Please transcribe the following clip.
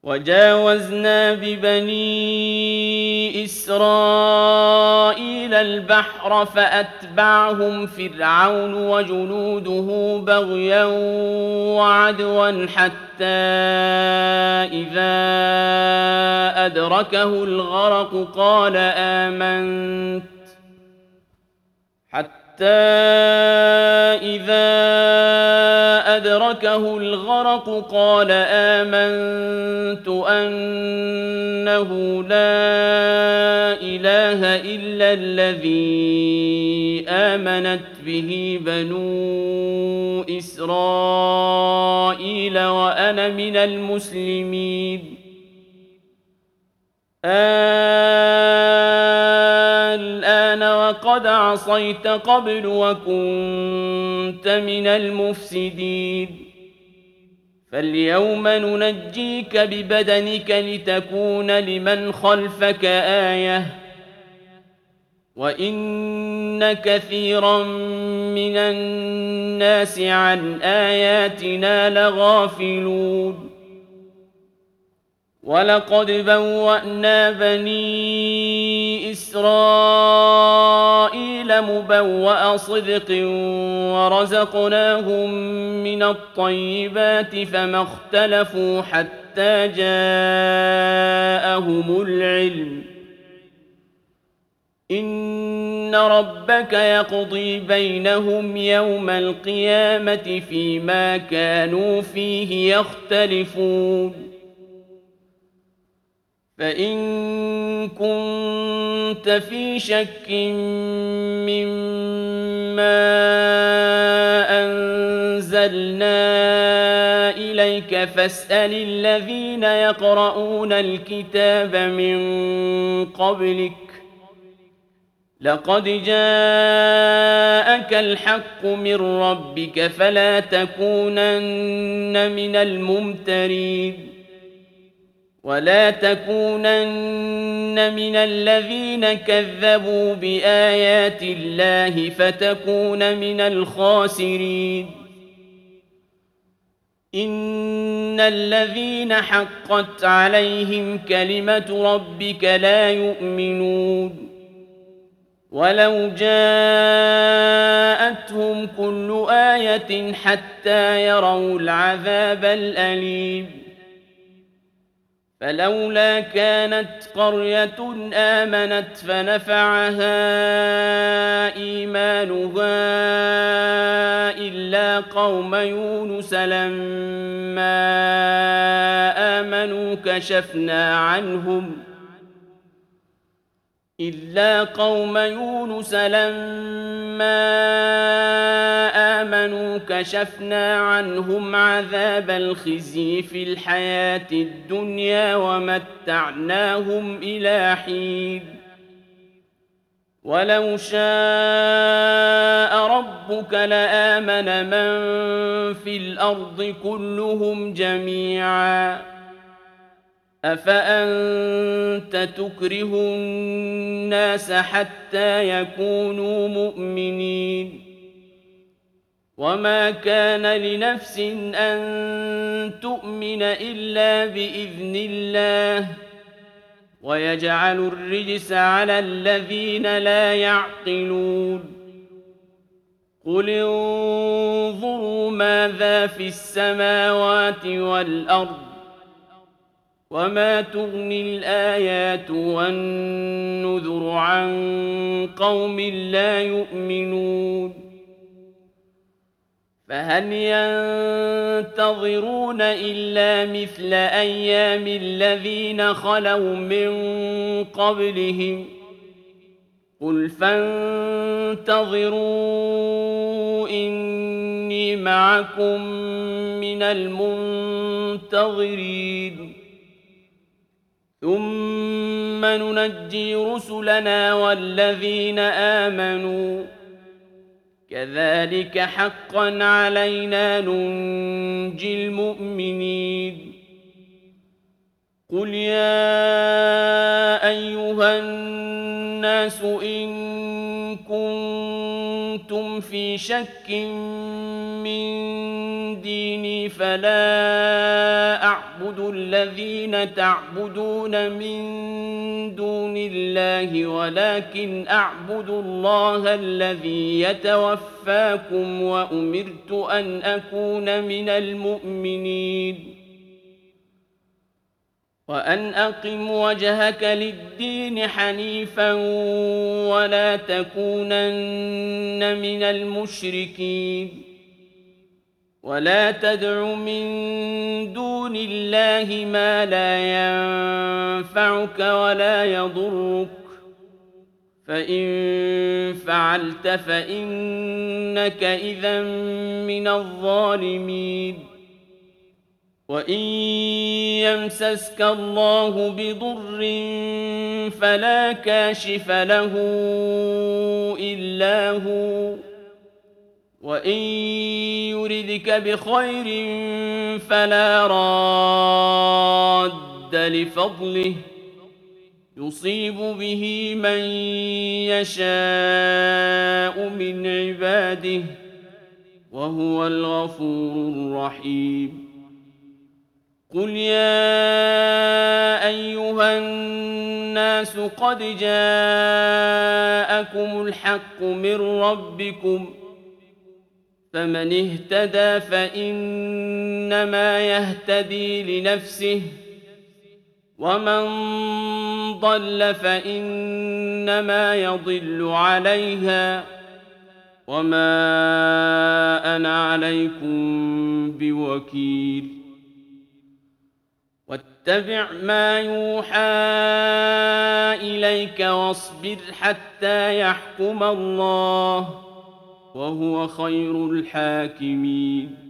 وجاوزنا ببني إسرائيل البحر فأتبعهم فرعون وجنوده بغيا وعدوا إذا أدركه الغرق قال آمنت أنه لا إله إلا الذي آمنت به بنو إسرائيل وأنا من المسلمين الآن وقد عصيت قبل وكنت من المفسدين فاليوم ننجيك ببدنك لتكون لمن خلفك آية وإن كثيرا من الناس عن آياتنا لغافلون ولقد بوأنا بني إسرائيل مبوأ صدق ورزقناهم من الطيبات فما اختلفوا حتى جاءهم العلم إن ربك يقضي بينهم يوم القيامة فيما كانوا فيه يختلفون فإن كنت في شك مما أنزلنا إليك فاسأل الذين يقرؤون الكتاب من قبلك لقد جاءك الحق من ربك فلا تكونن من الممترين ولا تكونن من الذين كذبوا بآيات الله فتكون من الخاسرين إن الذين حقت عليهم كلمة ربك لا يؤمنون ولو جاءتهم كل آية حتى يروا العذاب الأليم فلولا كانت قرية آمنت فنفعها إيمانها إلا قوم يونس لما آمنوا كشفنا عنهم عذاب الخزي في الحياة الدنيا ومتعناهم إلى حين ولو شاء ربك لآمن من في الأرض كلهم جميعا أفأنت تكره الناس حتى يكونوا مؤمنين وما كان لنفس أن تؤمن إلا بإذن الله ويجعل الرجس على الذين لا يعقلون قل انظروا ماذا في السماوات والأرض وما تغني الآيات والنذر عن قوم لا يؤمنون فهل ينتظرون إلا مثل أيام الذين خلوا من قبلهم قل فانتظروا إني معكم من المنتظرين ثم ننجي رسلنا والذين آمنوا كذلك حقا علينا ننجي المؤمنين قل يا أيها الناس إن كنتم في شك من ديني فلا أعبد الذين تعبدون من دون الله ولكن أعبد الله الذي يتوفاكم وأمرت أن أكون من المؤمنين وأن أقم وجهك للدين حنيفا ولا تكونن من المشركين ولا تدع من دون الله ما لا ينفعك ولا يضرك فإن فعلت فإنك إذا من الظالمين وإن يمسسك الله بضر فلا كاشف له إلا هو وإن يردك بخير فلا راد لفضله يصيب به من يشاء من عباده وهو الغفور الرحيم قل يا أيها الناس قد جاءكم الحق من ربكم فمن اهتدى فإنما يهتدي لنفسه ومن ضل فإنما يضل عليها وما أنا عليكم بوكيل واتبع ما يوحى إليك واصبر حتى يحكم الله وهو خير الحاكمين